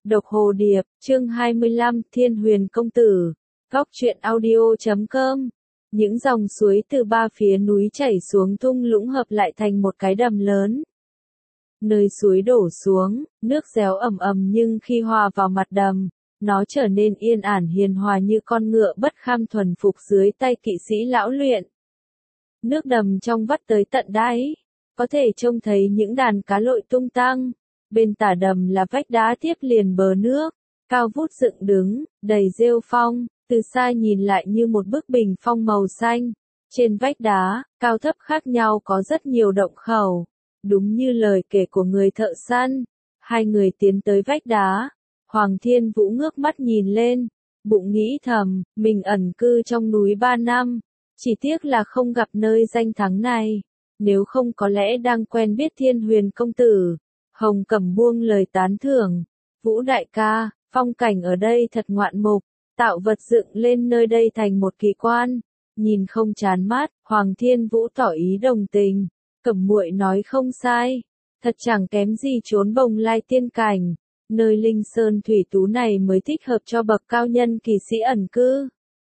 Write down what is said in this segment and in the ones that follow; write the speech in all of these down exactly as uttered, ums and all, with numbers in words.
Độc Hồ Điệp, chương hai mươi lăm, Thiên Huyền Công Tử. Góc truyện audio chấm com. Những dòng suối từ ba phía núi chảy xuống thung lũng hợp lại thành một cái đầm lớn. Nơi suối đổ xuống, nước réo ầm ầm nhưng khi hòa vào mặt đầm, nó trở nên yên ản hiền hòa như con ngựa bất kham thuần phục dưới tay kỵ sĩ lão luyện. Nước đầm trong vắt tới tận đáy, có thể trông thấy những đàn cá lội tung tăng. Bên tả đầm là vách đá tiếp liền bờ nước, cao vút dựng đứng, đầy rêu phong, từ xa nhìn lại như một bức bình phong màu xanh. Trên vách đá, cao thấp khác nhau có rất nhiều động khẩu, đúng như lời kể của người thợ săn. Hai người tiến tới vách đá, Hoàng Thiên Vũ ngước mắt nhìn lên, bụng nghĩ thầm, mình ẩn cư trong núi ba năm, chỉ tiếc là không gặp nơi danh thắng này, nếu không có lẽ đang quen biết Thiên Huyền Công Tử. Hồng Cẩm buông lời tán thưởng, Vũ đại ca, phong cảnh ở đây thật ngoạn mục, tạo vật dựng lên nơi đây thành một kỳ quan, nhìn không chán mắt. Hoàng Thiên Vũ tỏ ý đồng tình, Cẩm muội nói không sai, thật chẳng kém gì chốn Bồng Lai tiên cảnh, nơi linh sơn thủy tú này mới thích hợp cho bậc cao nhân kỳ sĩ ẩn cư.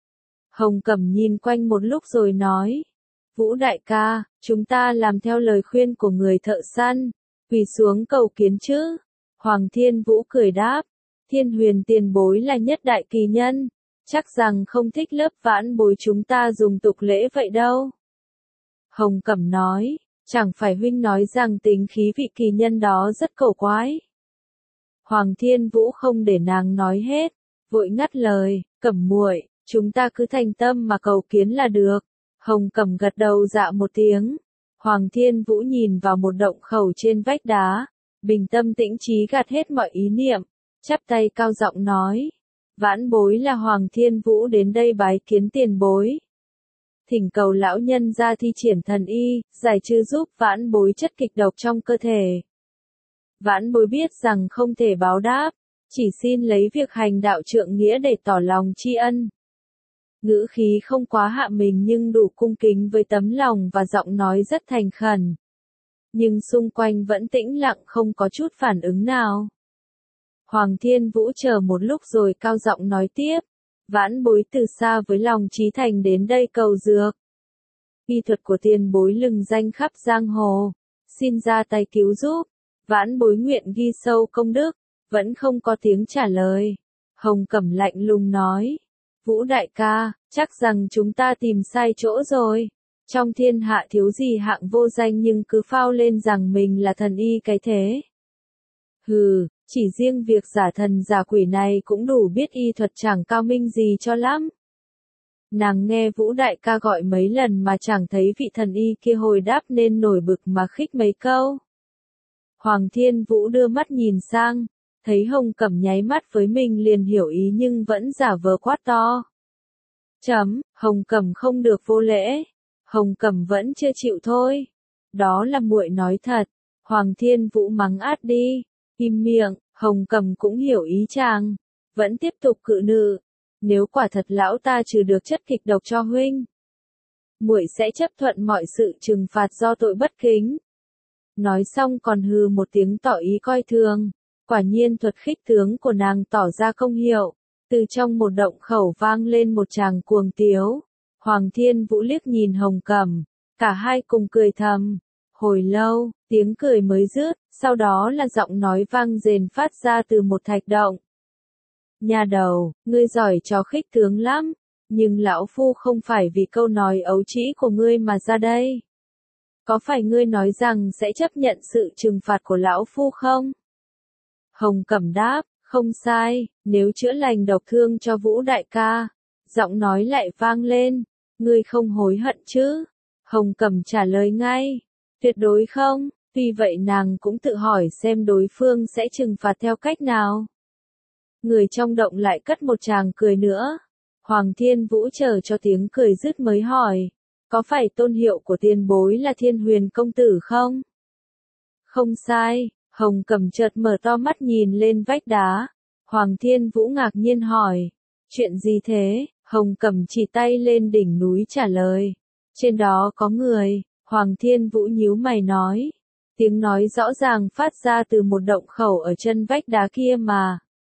Hồng Cẩm nhìn quanh một lúc rồi nói, Vũ đại ca, chúng ta làm theo lời khuyên của người thợ săn, quỳ xuống cầu kiến chứ. Hoàng Thiên Vũ cười đáp, Thiên Huyền tiền bối là nhất đại kỳ nhân, chắc rằng không thích lớp vãn bối chúng ta dùng tục lễ vậy đâu. Hồng Cẩm nói, chẳng phải huynh nói rằng tính khí vị kỳ nhân đó rất cổ quái. Hoàng Thiên Vũ không để nàng nói hết, vội ngắt lời, Cẩm muội, chúng ta cứ thành tâm mà cầu kiến là được. Hồng Cẩm gật đầu dạ một tiếng. Hoàng Thiên Vũ nhìn vào một động khẩu trên vách đá, bình tâm tĩnh trí gạt hết mọi ý niệm, chắp tay cao giọng nói, vãn bối là Hoàng Thiên Vũ đến đây bái kiến tiền bối. Thỉnh cầu lão nhân ra thi triển thần y, giải trừ giúp vãn bối chất kịch độc trong cơ thể. Vãn bối biết rằng không thể báo đáp, chỉ xin lấy việc hành đạo trượng nghĩa để tỏ lòng tri ân. Ngữ khí không quá hạ mình nhưng đủ cung kính với tấm lòng và giọng nói rất thành khẩn. Nhưng xung quanh vẫn tĩnh lặng không có chút phản ứng nào. Hoàng Thiên Vũ chờ một lúc rồi cao giọng nói tiếp, vãn bối từ xa với lòng chí thành đến đây cầu dược. Y thuật của tiền bối lừng danh khắp giang hồ, xin ra tay cứu giúp, vãn bối nguyện ghi sâu công đức. Vẫn không có tiếng trả lời. Hồng Cẩm lạnh lùng nói, Vũ đại ca, chắc rằng chúng ta tìm sai chỗ rồi. Trong thiên hạ thiếu gì hạng vô danh nhưng cứ phao lên rằng mình là thần y cái thế. Hừ, chỉ riêng việc giả thần giả quỷ này cũng đủ biết y thuật chẳng cao minh gì cho lắm. Nàng nghe Vũ đại ca gọi mấy lần mà chẳng thấy vị thần y kia hồi đáp nên nổi bực mà khích mấy câu. Hoàng Thiên Vũ đưa mắt nhìn sang, thấy Hồng Cẩm nháy mắt với mình liền hiểu ý nhưng vẫn giả vờ quát to. Chấm, Hồng Cẩm không được vô lễ. Hồng Cẩm vẫn chưa chịu thôi. Đó là muội nói thật. Hoàng Thiên Vũ mắng át đi. Im miệng, Hồng Cẩm cũng hiểu ý chàng. Vẫn tiếp tục cự nữ. Nếu quả thật lão ta trừ được chất kịch độc cho huynh, muội sẽ chấp thuận mọi sự trừng phạt do tội bất kính. Nói xong còn hừ một tiếng tỏ ý coi thường. Quả nhiên thuật khích tướng của nàng tỏ ra công hiệu. Từ trong một động khẩu vang lên một tràng cuồng tiếu. Hoàng Thiên Vũ liếc nhìn Hồng Cẩm, cả hai cùng cười thầm. Hồi lâu, tiếng cười mới dứt, sau đó là giọng nói vang rền phát ra từ một thạch động. Nhà đầu, ngươi giỏi trò khích tướng lắm, nhưng lão phu không phải vì câu nói ấu trĩ của ngươi mà ra đây. Có phải ngươi nói rằng sẽ chấp nhận sự trừng phạt của lão phu không? Hồng Cẩm đáp, không sai, nếu chữa lành độc thương cho Vũ đại ca. Giọng nói lại vang lên, ngươi không hối hận chứ? Hồng Cẩm trả lời ngay, tuyệt đối không. Tuy vậy nàng cũng tự hỏi xem đối phương sẽ trừng phạt theo cách nào. Người trong động lại cất một tràng cười nữa. Hoàng Thiên Vũ chờ cho tiếng cười dứt mới hỏi, có phải tôn hiệu của tiền bối là Thiên Huyền Công Tử không? Không sai. Hồng Cẩm chợt mở to mắt nhìn lên vách đá. Hoàng Thiên Vũ ngạc nhiên hỏi, chuyện gì thế? Hồng Cẩm chỉ tay lên đỉnh núi trả lời, trên đó có người. Hoàng Thiên Vũ nhíu mày nói, tiếng nói rõ ràng phát ra từ một động khẩu ở chân vách đá kia mà.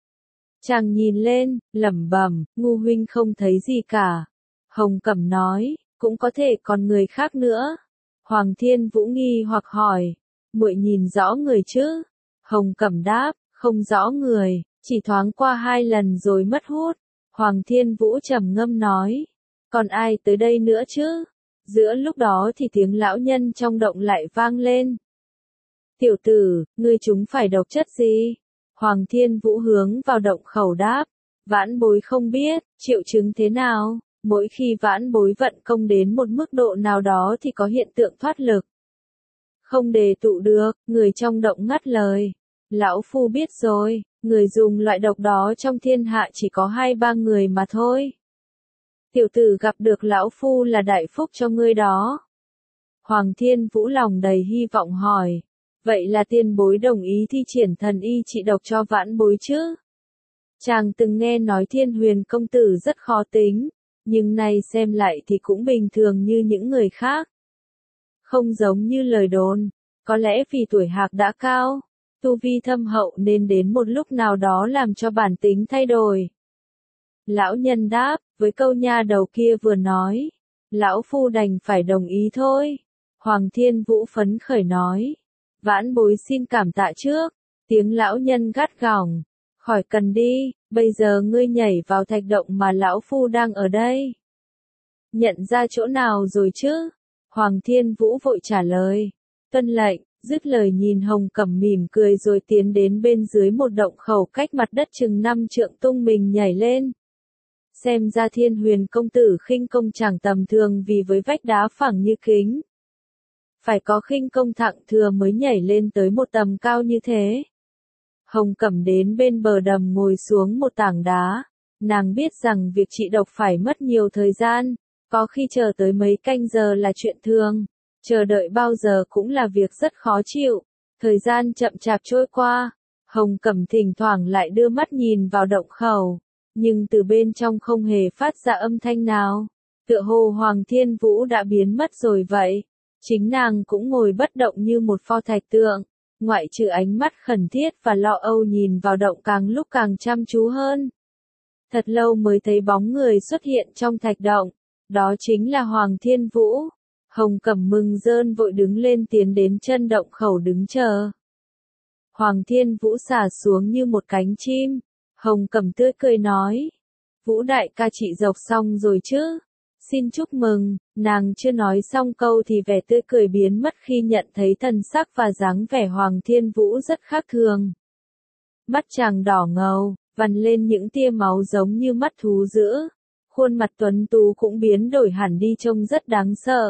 Chàng nhìn lên, lẩm bẩm, ngu huynh không thấy gì cả. Hồng Cẩm nói, cũng có thể còn người khác nữa. Hoàng Thiên Vũ nghi hoặc hỏi, muội nhìn rõ người chứ? Hồng Cẩm đáp, không rõ người, chỉ thoáng qua hai lần rồi mất hút. Hoàng Thiên Vũ trầm ngâm nói, còn ai tới đây nữa chứ? Giữa lúc đó thì tiếng lão nhân trong động lại vang lên. Tiểu tử, ngươi chúng phải độc chất gì? Hoàng Thiên Vũ hướng vào động khẩu đáp, vãn bối không biết, triệu chứng thế nào? Mỗi khi vãn bối vận công đến một mức độ nào đó thì có hiện tượng thoát lực. Không đề tụ được, người trong động ngắt lời. Lão Phu biết rồi, người dùng loại độc đó trong thiên hạ chỉ có hai ba người mà thôi. Tiểu tử gặp được Lão Phu là đại phúc cho ngươi đó. Hoàng Thiên Vũ lòng đầy hy vọng hỏi, vậy là tiên bối đồng ý thi triển thần y trị độc cho vãn bối chứ? Chàng từng nghe nói Thiên Huyền công tử rất khó tính, nhưng nay xem lại thì cũng bình thường như những người khác. Không giống như lời đồn, có lẽ vì tuổi hạc đã cao, tu vi thâm hậu nên đến một lúc nào đó làm cho bản tính thay đổi. Lão nhân đáp, với câu nha đầu kia vừa nói, Lão Phu đành phải đồng ý thôi. Hoàng Thiên Vũ phấn khởi nói, vãn bối xin cảm tạ trước. Tiếng lão nhân gắt gỏng, khỏi cần đi, bây giờ ngươi nhảy vào thạch động mà Lão Phu đang ở đây. Nhận ra chỗ nào rồi chứ? Hoàng Thiên Vũ vội trả lời, tuân lệnh. Dứt lời nhìn Hồng Cẩm mỉm cười rồi tiến đến bên dưới một động khẩu cách mặt đất chừng năm trượng tung mình nhảy lên. Xem ra Thiên Huyền công tử khinh công chẳng tầm thường vì với vách đá phẳng như kính. Phải có khinh công thặng thừa mới nhảy lên tới một tầm cao như thế. Hồng Cẩm đến bên bờ đầm ngồi xuống một tảng đá. Nàng biết rằng việc trị độc phải mất nhiều thời gian, có khi chờ tới mấy canh giờ là chuyện thường. Chờ đợi bao giờ cũng là việc rất khó chịu. Thời gian chậm chạp trôi qua. Hồng Cẩm thỉnh thoảng lại đưa mắt nhìn vào động khẩu. Nhưng từ bên trong không hề phát ra âm thanh nào. Tựa hồ Hoàng Thiên Vũ đã biến mất rồi vậy. Chính nàng cũng ngồi bất động như một pho thạch tượng. Ngoại trừ ánh mắt khẩn thiết và lo âu nhìn vào động càng lúc càng chăm chú hơn. Thật lâu mới thấy bóng người xuất hiện trong thạch động. Đó chính là Hoàng Thiên Vũ. Hồng Cẩm mừng rơn vội đứng lên tiến đến chân động khẩu đứng chờ. Hoàng Thiên Vũ xả xuống như một cánh chim. Hồng Cẩm tươi cười nói. Vũ đại ca trị dộc xong rồi chứ? Xin chúc mừng. Nàng chưa nói xong câu thì vẻ tươi cười biến mất khi nhận thấy thần sắc và dáng vẻ Hoàng Thiên Vũ rất khác thường. Mắt chàng đỏ ngầu, vằn lên những tia máu giống như mắt thú dữ. Khuôn mặt tuấn tú cũng biến đổi hẳn đi trông rất đáng sợ.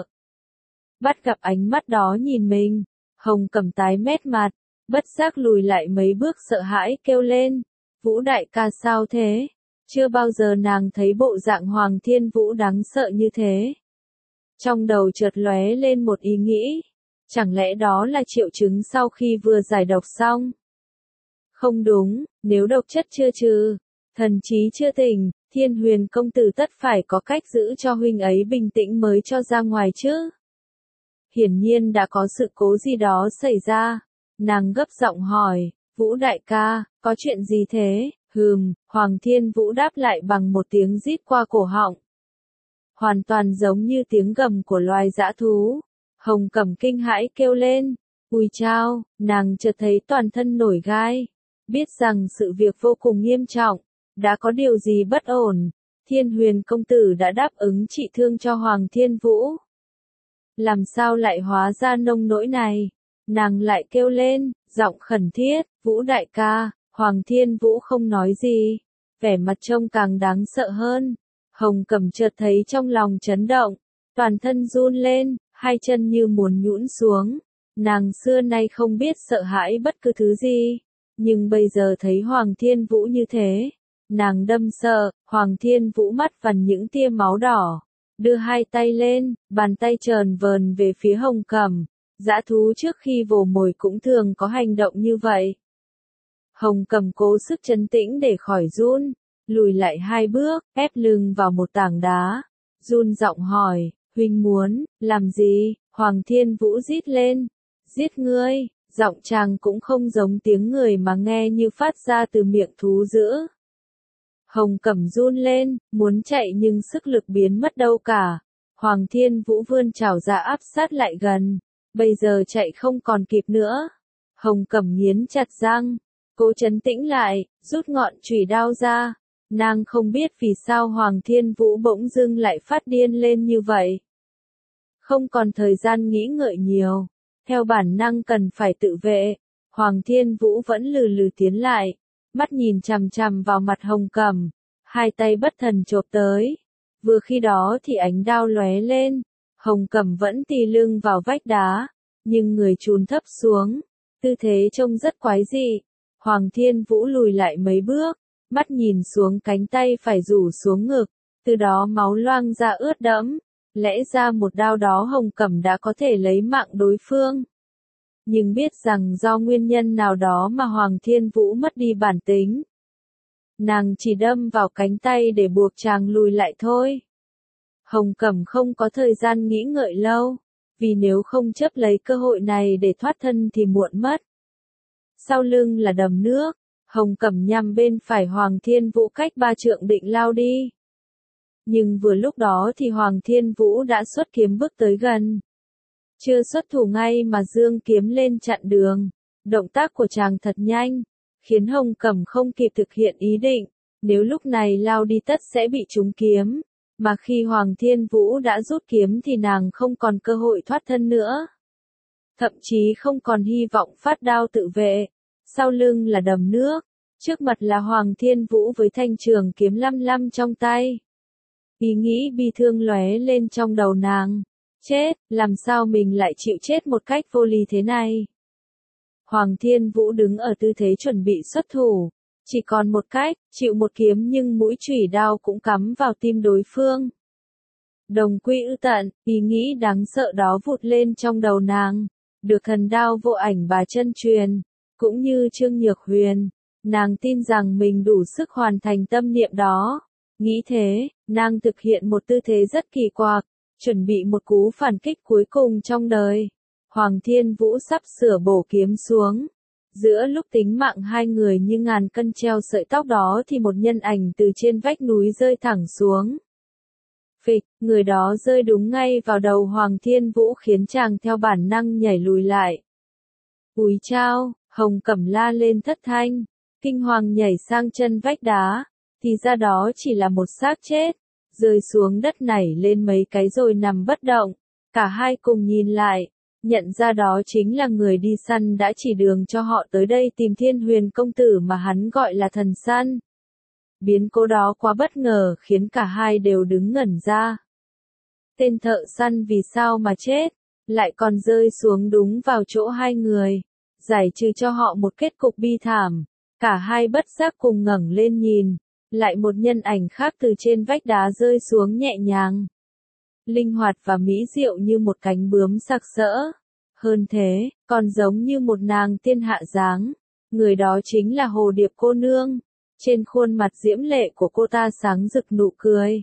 Bắt gặp ánh mắt đó nhìn mình, Hồng Cẩm tái mét mặt, bất giác lùi lại mấy bước sợ hãi kêu lên, Vũ đại ca sao thế? Chưa bao giờ nàng thấy bộ dạng Hoàng Thiên Vũ đáng sợ như thế. Trong đầu chợt lóe lên một ý nghĩ, chẳng lẽ đó là triệu chứng sau khi vừa giải độc xong? Không đúng, nếu độc chất chưa trừ, thần trí chưa tỉnh, Thiên Huyền công tử tất phải có cách giữ cho huynh ấy bình tĩnh mới cho ra ngoài chứ. Hiển nhiên đã có sự cố gì đó xảy ra. Nàng gấp giọng hỏi, Vũ đại ca, có chuyện gì thế? Hừm, Hoàng Thiên Vũ đáp lại bằng một tiếng rít qua cổ họng. Hoàn toàn giống như tiếng gầm của loài dã thú. Hồng Cẩm kinh hãi kêu lên, ui chao, nàng chợt thấy toàn thân nổi gai. Biết rằng sự việc vô cùng nghiêm trọng, đã có điều gì bất ổn. Thiên Huyền công tử đã đáp ứng trị thương cho Hoàng Thiên Vũ. Làm sao lại hóa ra nông nỗi này? Nàng lại kêu lên, giọng khẩn thiết, Vũ đại ca. Hoàng Thiên Vũ không nói gì, vẻ mặt trông càng đáng sợ hơn. Hồng Cẩm chợt thấy trong lòng chấn động, toàn thân run lên, hai chân như muốn nhũn xuống. Nàng xưa nay không biết sợ hãi bất cứ thứ gì, nhưng bây giờ thấy Hoàng Thiên Vũ như thế, nàng đâm sợ. Hoàng Thiên Vũ mắt vằn những tia máu đỏ, đưa hai tay lên, bàn tay trờn vờn về phía Hồng Cẩm. Dã thú trước khi vồ mồi cũng thường có hành động như vậy. Hồng Cẩm cố sức trấn tĩnh để khỏi run, lùi lại hai bước, ép lưng vào một tảng đá, run giọng hỏi, huynh muốn làm gì? Hoàng Thiên Vũ rít lên, giết ngươi. Giọng chàng cũng không giống tiếng người mà nghe như phát ra từ miệng thú dữ. Hồng Cẩm run lên, muốn chạy nhưng sức lực biến mất đâu cả. Hoàng Thiên Vũ vươn chảo ra áp sát lại gần, bây giờ chạy không còn kịp nữa. Hồng Cẩm nghiến chặt răng, cố trấn tĩnh lại, rút ngọn chùy đao ra. Nàng không biết vì sao Hoàng Thiên Vũ bỗng dưng lại phát điên lên như vậy. Không còn thời gian nghĩ ngợi nhiều, theo bản năng cần phải tự vệ. Hoàng Thiên Vũ vẫn lừ lừ tiến lại, mắt nhìn chằm chằm vào mặt Hồng Cẩm, hai tay bất thần chộp tới. Vừa khi đó thì ánh đao lóe lên, Hồng Cẩm vẫn tì lưng vào vách đá, nhưng người chùn thấp xuống, tư thế trông rất quái dị. Hoàng Thiên Vũ lùi lại mấy bước, mắt nhìn xuống cánh tay phải rủ xuống ngực, từ đó máu loang ra ướt đẫm. Lẽ ra một đao đó Hồng Cẩm đã có thể lấy mạng đối phương. Nhưng biết rằng do nguyên nhân nào đó mà Hoàng Thiên Vũ mất đi bản tính. Nàng chỉ đâm vào cánh tay để buộc chàng lùi lại thôi. Hồng Cẩm không có thời gian nghĩ ngợi lâu, vì nếu không chấp lấy cơ hội này để thoát thân thì muộn mất. Sau lưng là đầm nước, Hồng Cẩm nhằm bên phải Hoàng Thiên Vũ cách ba trượng định lao đi. Nhưng vừa lúc đó thì Hoàng Thiên Vũ đã xuất kiếm bước tới gần. Chưa xuất thủ ngay mà giương kiếm lên chặn đường. Động tác của chàng thật nhanh, khiến Hồng Cẩm không kịp thực hiện ý định. Nếu lúc này lao đi tất sẽ bị trúng kiếm. Mà khi Hoàng Thiên Vũ đã rút kiếm thì nàng không còn cơ hội thoát thân nữa. Thậm chí không còn hy vọng phát đao tự vệ. Sau lưng là đầm nước, trước mặt là Hoàng Thiên Vũ với thanh trường kiếm lăm lăm trong tay. Ý nghĩ bi thương lóe lên trong đầu nàng. Chết, làm sao mình lại chịu chết một cách vô lý thế này? Hoàng Thiên Vũ đứng ở tư thế chuẩn bị xuất thủ. Chỉ còn một cách, chịu một kiếm nhưng mũi chủy đao cũng cắm vào tim đối phương. Đồng quy ư tận, ý nghĩ đáng sợ đó vụt lên trong đầu nàng. Được thần đao vô ảnh bà chân truyền, cũng như Trương Nhược Huyền, nàng tin rằng mình đủ sức hoàn thành tâm niệm đó. Nghĩ thế, nàng thực hiện một tư thế rất kỳ quặc, chuẩn bị một cú phản kích cuối cùng trong đời. Hoàng Thiên Vũ sắp sửa bổ kiếm xuống. Giữa lúc tính mạng hai người như ngàn cân treo sợi tóc đó thì một nhân ảnh từ trên vách núi rơi thẳng xuống. Phịch, người đó rơi đúng ngay vào đầu Hoàng Thiên Vũ khiến chàng theo bản năng nhảy lùi lại. Úi chao, Hồng Cẩm la lên thất thanh, kinh hoàng nhảy sang chân vách đá, thì ra đó chỉ là một xác chết, rơi xuống đất nảy lên mấy cái rồi nằm bất động. Cả hai cùng nhìn lại, nhận ra đó chính là người đi săn đã chỉ đường cho họ tới đây tìm Thiên Huyền công tử mà hắn gọi là thần săn. Biến cố đó quá bất ngờ khiến cả hai đều đứng ngẩn ra. Tên thợ săn vì sao mà chết, lại còn rơi xuống đúng vào chỗ hai người, giải trừ cho họ một kết cục bi thảm. Cả hai bất giác cùng ngẩng lên nhìn, lại một nhân ảnh khác từ trên vách đá rơi xuống nhẹ nhàng, linh hoạt và mỹ diệu như một cánh bướm sặc sỡ. Hơn thế, còn giống như một nàng tiên hạ dáng. Người đó chính là Hồ Điệp cô nương. Trên khuôn mặt diễm lệ của cô ta sáng rực nụ cười.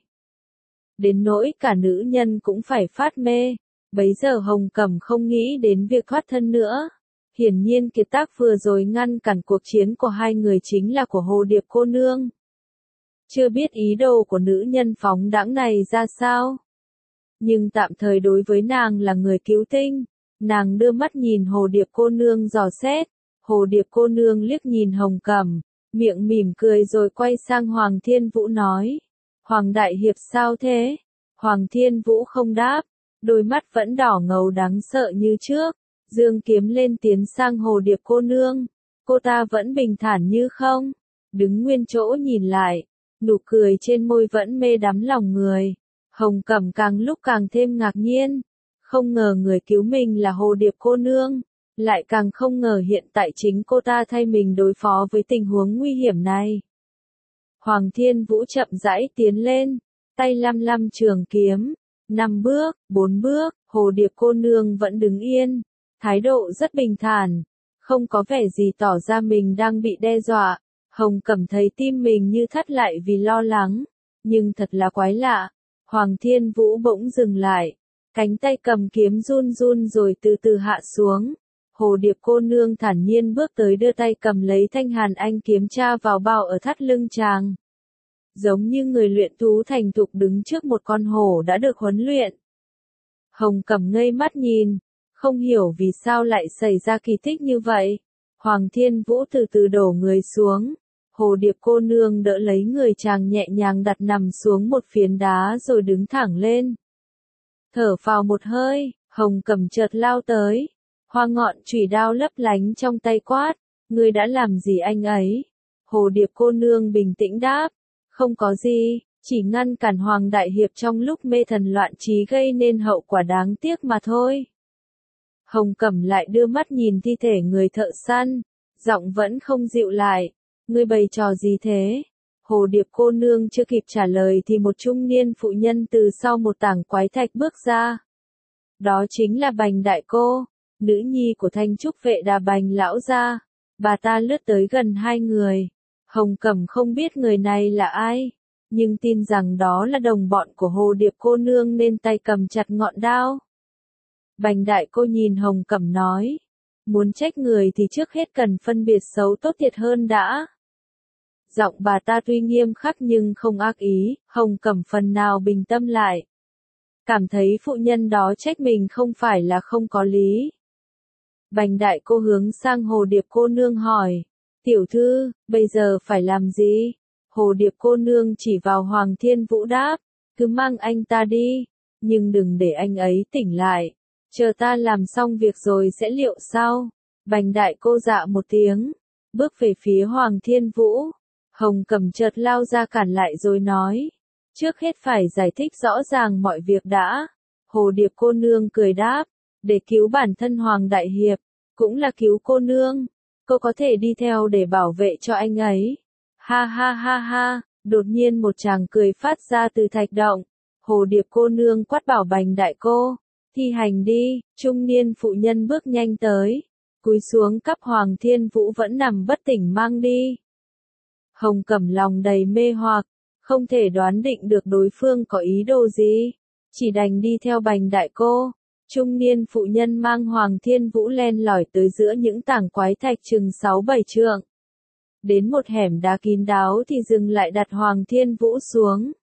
Đến nỗi cả nữ nhân cũng phải phát mê. Bấy giờ Hồng Cẩm không nghĩ đến việc thoát thân nữa. Hiển nhiên kiệt tác vừa rồi ngăn cản cuộc chiến của hai người chính là của Hồ Điệp cô nương. Chưa biết ý đồ của nữ nhân phóng đãng này ra sao. Nhưng tạm thời đối với nàng là người cứu tinh. Nàng đưa mắt nhìn Hồ Điệp cô nương dò xét. Hồ Điệp cô nương liếc nhìn Hồng Cẩm, miệng mỉm cười rồi quay sang Hoàng Thiên Vũ nói. Hoàng Đại Hiệp sao thế? Hoàng Thiên Vũ không đáp, đôi mắt vẫn đỏ ngầu đáng sợ như trước. Dương kiếm lên tiến sang Hồ Điệp cô nương. Cô ta vẫn bình thản như không. Đứng nguyên chỗ nhìn lại, nụ cười trên môi vẫn mê đắm lòng người. Hồng Cẩm càng lúc càng thêm ngạc nhiên. Không ngờ người cứu mình là Hồ Điệp cô nương. Lại càng không ngờ hiện tại chính cô ta thay mình đối phó với tình huống nguy hiểm này. Hoàng Thiên Vũ chậm rãi tiến lên, tay lăm lăm trường kiếm. Năm bước, bốn bước, Hồ Điệp cô nương vẫn đứng yên. Thái độ rất bình thản, không có vẻ gì tỏ ra mình đang bị đe dọa. Hồng Cẩm thấy tim mình như thắt lại vì lo lắng. Nhưng thật là quái lạ. Hoàng Thiên Vũ bỗng dừng lại. Cánh tay cầm kiếm run run rồi từ từ hạ xuống. Hồ Điệp cô nương thản nhiên bước tới đưa tay cầm lấy thanh hàn anh kiếm tra vào bao ở thắt lưng chàng. giống như người luyện thú thành thục đứng trước một con hổ đã được huấn luyện. Hồng Cẩm ngây mắt nhìn, không hiểu vì sao lại xảy ra kỳ tích như vậy. Hoàng Thiên Vũ từ từ đổ người xuống, Hồ Điệp cô nương đỡ lấy người chàng nhẹ nhàng đặt nằm xuống một phiến đá rồi đứng thẳng lên. Thở phào một hơi, Hồng Cẩm chợt lao tới, hoa ngọn chùy đao lấp lánh trong tay quát, ngươi đã làm gì anh ấy? Hồ Điệp cô nương bình tĩnh đáp, không có gì, chỉ ngăn cản Hoàng Đại Hiệp trong lúc mê thần loạn trí gây nên hậu quả đáng tiếc mà thôi. Hồng Cẩm lại đưa mắt nhìn thi thể người thợ săn, giọng vẫn không dịu lại, ngươi bày trò gì thế? Hồ Điệp cô nương chưa kịp trả lời thì một trung niên phụ nhân từ sau một tảng quái thạch bước ra. Đó chính là Bành Đại Cô, nữ nhi của Thanh Trúc vệ Đà Bành lão gia. Bà ta lướt tới gần hai người. Hồng Cẩm không biết người này là ai, nhưng tin rằng đó là đồng bọn của Hồ Điệp cô nương nên tay cầm chặt ngọn đao. Bành Đại Cô nhìn Hồng Cẩm nói, muốn trách người thì trước hết cần phân biệt xấu tốt thiệt hơn đã. Giọng bà ta tuy nghiêm khắc nhưng không ác ý, Hồng Cẩm phần nào bình tâm lại. Cảm thấy phụ nhân đó trách mình không phải là không có lý. Bành Đại Cô hướng sang Hồ Điệp cô nương hỏi, tiểu thư, bây giờ phải làm gì? Hồ Điệp cô nương chỉ vào Hoàng Thiên Vũ đáp, cứ mang anh ta đi, nhưng đừng để anh ấy tỉnh lại, chờ ta làm xong việc rồi sẽ liệu sau. Bành Đại Cô dạ một tiếng, bước về phía Hoàng Thiên Vũ. Hồng Cẩm chợt lao ra cản lại rồi nói, trước hết phải giải thích rõ ràng mọi việc đã. Hồ Điệp cô nương cười đáp, để cứu bản thân Hoàng Đại Hiệp, cũng là cứu cô nương, cô có thể đi theo để bảo vệ cho anh ấy. Ha ha ha ha, đột nhiên một tràng cười phát ra từ thạch động. Hồ Điệp cô nương quát bảo Bành Đại Cô, thi hành đi. Trung niên phụ nhân bước nhanh tới, cúi xuống cắp Hoàng Thiên Vũ vẫn nằm bất tỉnh mang đi. Hồng Cẩm lòng đầy mê hoặc, không thể đoán định được đối phương có ý đồ gì, chỉ đành đi theo Bành Đại Cô. Trung niên phụ nhân mang Hoàng Thiên Vũ len lỏi tới giữa những tảng quái thạch chừng sáu bảy trượng. Đến một hẻm đá kín đáo thì dừng lại đặt Hoàng Thiên Vũ xuống.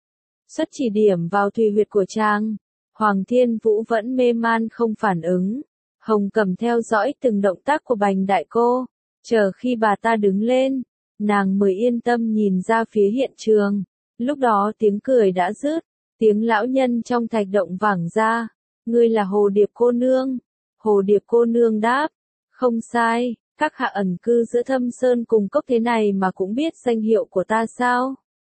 Xuất chỉ điểm vào thùy huyệt của chàng. Hoàng Thiên Vũ vẫn mê man không phản ứng. Hồng Cẩm theo dõi từng động tác của Bành Đại Cô, chờ khi bà ta đứng lên, nàng mới yên tâm nhìn ra phía hiện trường. Lúc đó tiếng cười đã dứt, tiếng lão nhân trong thạch động vẳng ra, ngươi là Hồ Điệp cô nương. Hồ Điệp cô nương đáp, không sai, các hạ ẩn cư giữa thâm sơn cùng cốc thế này mà cũng biết danh hiệu của ta sao?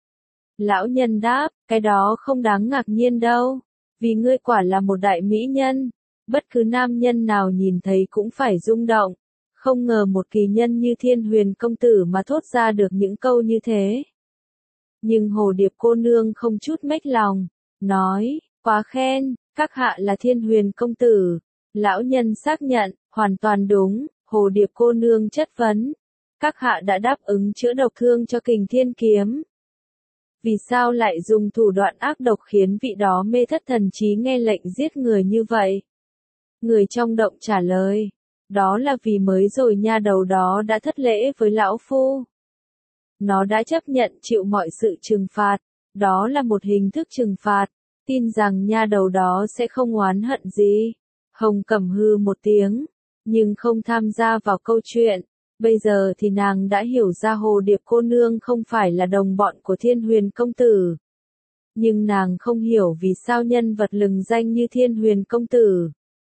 Lão nhân đáp, cái đó không đáng ngạc nhiên đâu, vì ngươi quả là một đại mỹ nhân, bất cứ nam nhân nào nhìn thấy cũng phải rung động. Không ngờ một kỳ nhân như Thiên Huyền công tử mà thốt ra được những câu như thế. Nhưng Hồ Điệp cô nương không chút mếch lòng, nói, quá khen, các hạ là Thiên Huyền công tử. Lão nhân xác nhận, hoàn toàn đúng. Hồ Điệp cô nương chất vấn, các hạ đã đáp ứng chữa độc thương cho Kình Thiên kiếm. Vì sao lại dùng thủ đoạn ác độc khiến vị đó mê thất thần trí nghe lệnh giết người như vậy? Người trong động trả lời, đó là vì mới rồi nha đầu đó đã thất lễ với lão phu. Nó đã chấp nhận chịu mọi sự trừng phạt, đó là một hình thức trừng phạt, tin rằng nha đầu đó sẽ không oán hận gì. Hồng Cẩm hư một tiếng, nhưng không tham gia vào câu chuyện. Bây giờ thì nàng đã hiểu ra Hồ Điệp cô nương không phải là đồng bọn của Thiên Huyền công tử. Nhưng nàng không hiểu vì sao nhân vật lừng danh như Thiên Huyền công tử,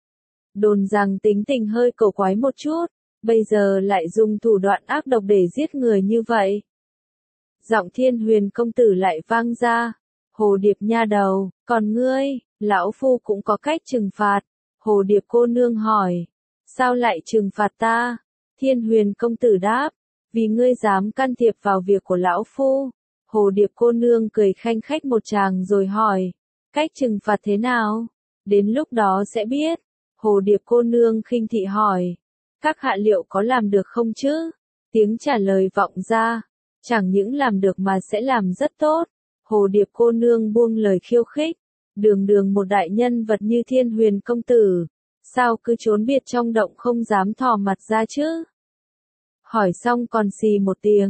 đồn rằng tính tình hơi cổ quái một chút, bây giờ lại dùng thủ đoạn ác độc để giết người như vậy. Giọng Thiên Huyền công tử lại vang ra, Hồ Điệp nha đầu, còn ngươi, lão phu cũng có cách trừng phạt. Hồ Điệp cô nương hỏi, sao lại trừng phạt ta? Thiên Huyền công tử đáp, vì ngươi dám can thiệp vào việc của lão phu. Hồ Điệp cô nương cười khanh khách một tràng rồi hỏi, cách trừng phạt thế nào? Đến lúc đó sẽ biết. Hồ Điệp cô nương khinh thị hỏi, các hạ liệu có làm được không chứ? Tiếng trả lời vọng ra, chẳng những làm được mà sẽ làm rất tốt. Hồ Điệp cô nương buông lời khiêu khích, đường đường một đại nhân vật như Thiên Huyền công tử, sao cứ trốn biệt trong động không dám thò mặt ra chứ? Hỏi xong còn xì một tiếng,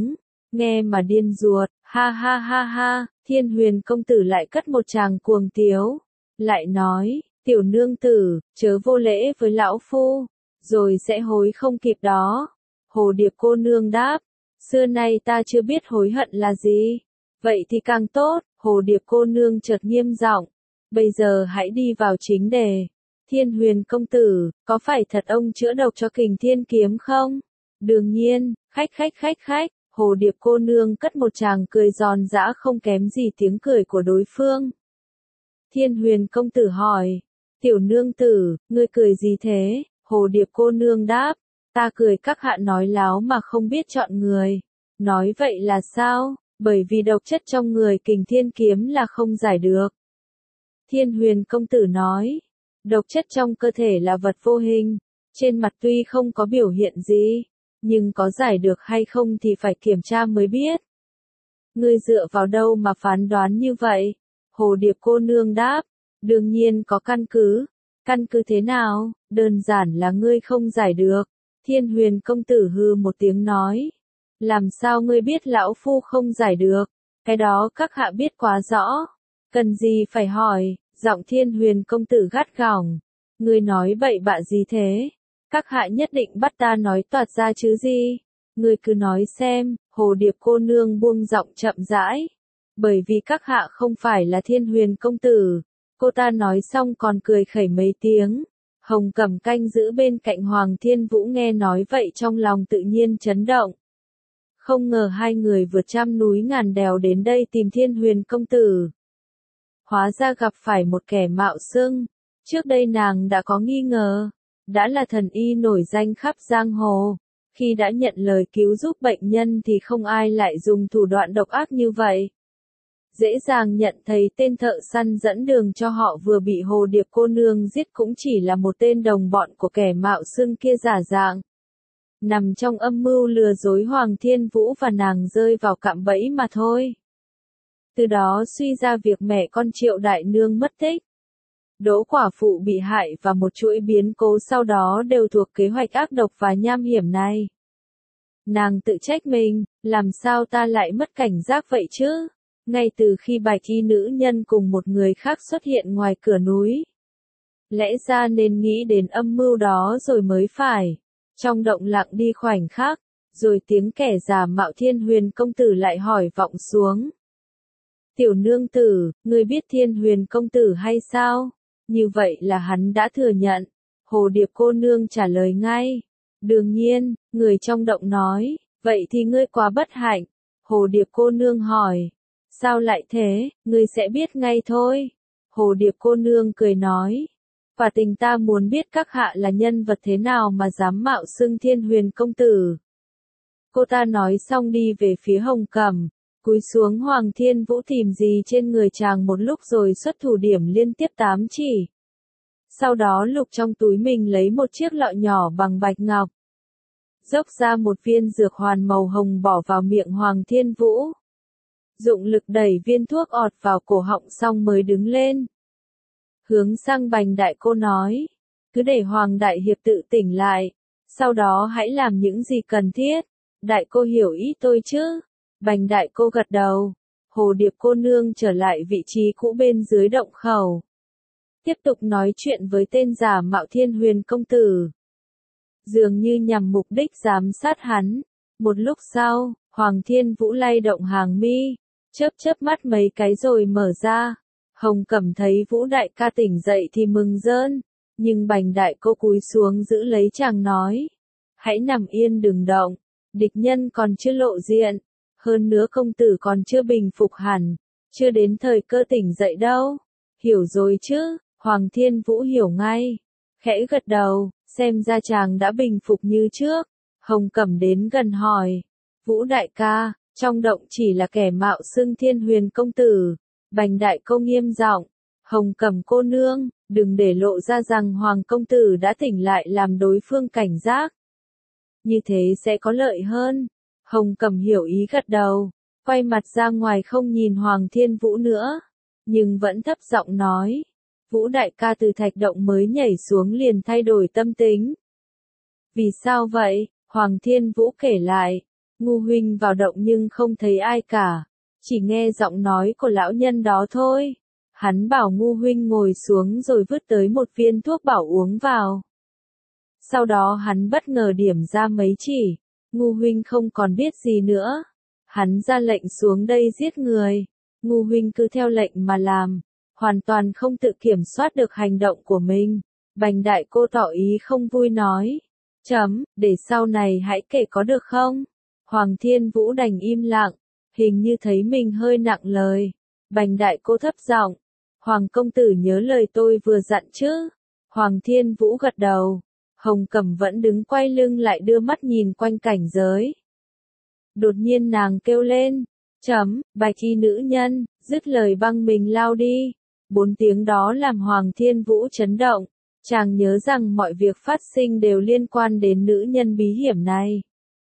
nghe mà điên ruột, ha ha ha ha, Thiên Huyền công tử lại cất một tràng cuồng tiếu, lại nói, tiểu nương tử, chớ vô lễ với lão phu, rồi sẽ hối không kịp đó. Hồ Điệp cô nương đáp, xưa nay ta chưa biết hối hận là gì, vậy thì càng tốt. Hồ Điệp cô nương chợt nghiêm giọng, bây giờ hãy đi vào chính đề. Thiên Huyền công tử, có phải thật ông chữa độc cho Kình Thiên kiếm không? Đương nhiên, khách khách khách khách, Hồ Điệp cô nương cất một tràng cười giòn giã không kém gì tiếng cười của đối phương. Thiên Huyền công tử hỏi, tiểu nương tử, ngươi cười gì thế? Hồ Điệp cô nương đáp, ta cười các hạ nói láo mà không biết chọn người. Nói vậy là sao? Bởi vì độc chất trong người Kình Thiên kiếm là không giải được. Thiên Huyền công tử nói, độc chất trong cơ thể là vật vô hình, trên mặt tuy không có biểu hiện gì, nhưng có giải được hay không thì phải kiểm tra mới biết. Ngươi dựa vào đâu mà phán đoán như vậy? Hồ Điệp cô nương đáp, đương nhiên có căn cứ. Căn cứ thế nào? Đơn giản là ngươi không giải được. Thiên Huyền công tử hừ một tiếng nói, làm sao ngươi biết lão phu không giải được? Cái đó các hạ biết quá rõ. Cần gì phải hỏi? Giọng Thiên Huyền công tử gắt gỏng. Ngươi nói bậy bạ gì thế? Các hạ nhất định bắt ta nói toạc ra chứ gì? Ngươi cứ nói xem. Hồ Điệp cô nương buông giọng chậm rãi. Bởi vì các hạ không phải là Thiên Huyền công tử. Cô ta nói xong còn cười khẩy mấy tiếng. Hồng Cẩm canh giữ bên cạnh Hoàng Thiên Vũ nghe nói vậy trong lòng tự nhiên chấn động. Không ngờ hai người vượt trăm núi ngàn đèo đến đây tìm Thiên Huyền công tử. Hóa ra gặp phải một kẻ mạo xưng. Trước đây nàng đã có nghi ngờ. Đã là thần y nổi danh khắp giang hồ. Khi đã nhận lời cứu giúp bệnh nhân thì không ai lại dùng thủ đoạn độc ác như vậy. Dễ dàng nhận thấy tên thợ săn dẫn đường cho họ vừa bị Hồ Điệp cô nương giết cũng chỉ là một tên đồng bọn của kẻ mạo xưng kia giả dạng. Nằm trong âm mưu lừa dối Hoàng Thiên Vũ và nàng rơi vào cạm bẫy mà thôi. Từ đó suy ra việc mẹ con Triệu Đại Nương mất tích. Đỗ quả phụ bị hại và một chuỗi biến cố sau đó đều thuộc kế hoạch ác độc và nham hiểm này. Nàng tự trách mình, làm sao ta lại mất cảnh giác vậy chứ? Ngay từ khi bạch y nữ nhân cùng một người khác xuất hiện ngoài cửa núi. Lẽ ra nên nghĩ đến âm mưu đó rồi mới phải. Trong động lặng đi khoảnh khắc, rồi tiếng kẻ giả mạo Thiên Huyền công tử lại hỏi vọng xuống. Tiểu nương tử, ngươi biết Thiên Huyền công tử hay sao? Như vậy là hắn đã thừa nhận. Hồ Điệp cô nương trả lời ngay. Đương nhiên, người trong động nói, vậy thì ngươi quá bất hạnh. Hồ Điệp cô nương hỏi. Sao lại thế, ngươi sẽ biết ngay thôi. Hồ Điệp cô nương cười nói. Và tình ta muốn biết các hạ là nhân vật thế nào mà dám mạo xưng Thiên Huyền công tử. Cô ta nói xong đi về phía Hồng Cẩm, cúi xuống Hoàng Thiên Vũ tìm gì trên người chàng một lúc rồi xuất thủ điểm liên tiếp tám chỉ. Sau đó lục trong túi mình lấy một chiếc lọ nhỏ bằng bạch ngọc. Dốc ra một viên dược hoàn màu hồng bỏ vào miệng Hoàng Thiên Vũ. Dụng lực đẩy viên thuốc ọt vào cổ họng xong mới đứng lên. Hướng sang Bành Đại Cô nói, cứ để Hoàng Đại Hiệp tự tỉnh lại, sau đó hãy làm những gì cần thiết. Đại Cô hiểu ý tôi chứ? Bành Đại Cô gật đầu. Hồ Điệp cô nương trở lại vị trí cũ bên dưới động khẩu. Tiếp tục nói chuyện với tên giả mạo Thiên Huyền công tử. Dường như nhằm mục đích giám sát hắn. Một lúc sau, Hoàng Thiên Vũ lay động hàng mi, chớp chớp mắt mấy cái rồi mở ra. Hồng Cẩm thấy Vũ đại ca tỉnh dậy thì mừng rơn, nhưng Bành Đại Cô cúi xuống giữ lấy chàng nói. Hãy nằm yên đừng động, địch nhân còn chưa lộ diện, hơn nữa công tử còn chưa bình phục hẳn, chưa đến thời cơ tỉnh dậy đâu. Hiểu rồi chứ? Hoàng Thiên Vũ hiểu ngay, khẽ gật đầu, xem ra chàng đã bình phục như trước. Hồng Cẩm đến gần hỏi, Vũ đại ca, trong động chỉ là kẻ mạo xưng Thiên Huyền công tử. Bành Đại Cô nghiêm giọng, Hồng Cẩm cô nương, đừng để lộ ra rằng Hoàng công tử đã tỉnh lại làm đối phương cảnh giác. Như thế sẽ có lợi hơn. Hồng Cẩm hiểu ý gật đầu, quay mặt ra ngoài không nhìn Hoàng Thiên Vũ nữa, nhưng vẫn thấp giọng nói, Vũ đại ca từ thạch động mới nhảy xuống liền thay đổi tâm tính. Vì sao vậy? Hoàng Thiên Vũ kể lại, Ngu huynh vào động nhưng không thấy ai cả, chỉ nghe giọng nói của lão nhân đó thôi. Hắn bảo Ngu huynh ngồi xuống rồi vứt tới một viên thuốc bảo uống vào. Sau đó hắn bất ngờ điểm ra mấy chỉ, Ngu huynh không còn biết gì nữa. Hắn ra lệnh xuống đây giết người, Ngu huynh cứ theo lệnh mà làm, hoàn toàn không tự kiểm soát được hành động của mình. Bành đại cô tỏ ý không vui nói, chấm, để sau này hãy kể có được không? Hoàng Thiên Vũ đành im lặng, hình như thấy mình hơi nặng lời. Bành đại cô thấp giọng, Hoàng công tử nhớ lời tôi vừa dặn chứ? Hoàng Thiên Vũ gật đầu. Hồng Cẩm vẫn đứng quay lưng lại đưa mắt nhìn quanh cảnh giới. Đột nhiên nàng kêu lên, chấm, bạch y nữ nhân, dứt lời băng mình lao đi. Bốn tiếng đó làm Hoàng Thiên Vũ chấn động, chàng nhớ rằng mọi việc phát sinh đều liên quan đến nữ nhân bí hiểm này.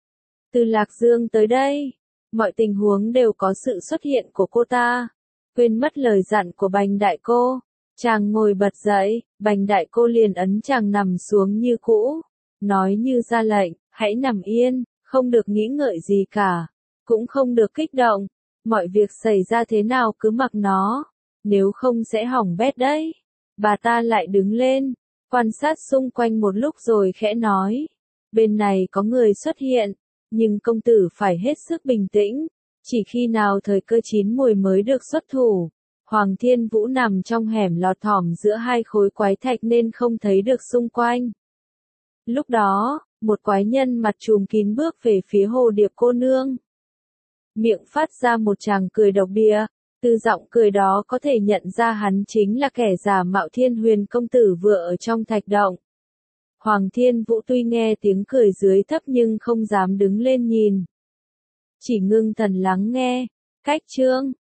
Từ Lạc Dương tới đây, mọi tình huống đều có sự xuất hiện của cô ta. Quên mất lời dặn của Bành đại cô, chàng ngồi bật dậy, Bành đại cô liền ấn chàng nằm xuống như cũ, nói như ra lệnh, hãy nằm yên, không được nghĩ ngợi gì cả, cũng không được kích động, mọi việc xảy ra thế nào cứ mặc nó, nếu không sẽ hỏng bét đấy. Bà ta lại đứng lên, quan sát xung quanh một lúc rồi khẽ nói, bên này có người xuất hiện, nhưng công tử phải hết sức bình tĩnh, chỉ khi nào thời cơ chín mùi mới được xuất thủ. Hoàng Thiên Vũ nằm trong hẻm lọt thỏm giữa hai khối quái thạch nên không thấy được xung quanh. Lúc đó, một quái nhân mặt trùm kín bước về phía Hồ Điệp cô nương. Miệng phát ra một tràng cười độc địa, từ giọng cười đó có thể nhận ra hắn chính là kẻ giả mạo Thiên Huyền công tử vừa ở trong thạch động. Hoàng Thiên Vũ tuy nghe tiếng cười dưới thấp nhưng không dám đứng lên nhìn. Chỉ ngưng thần lắng nghe. Cách chương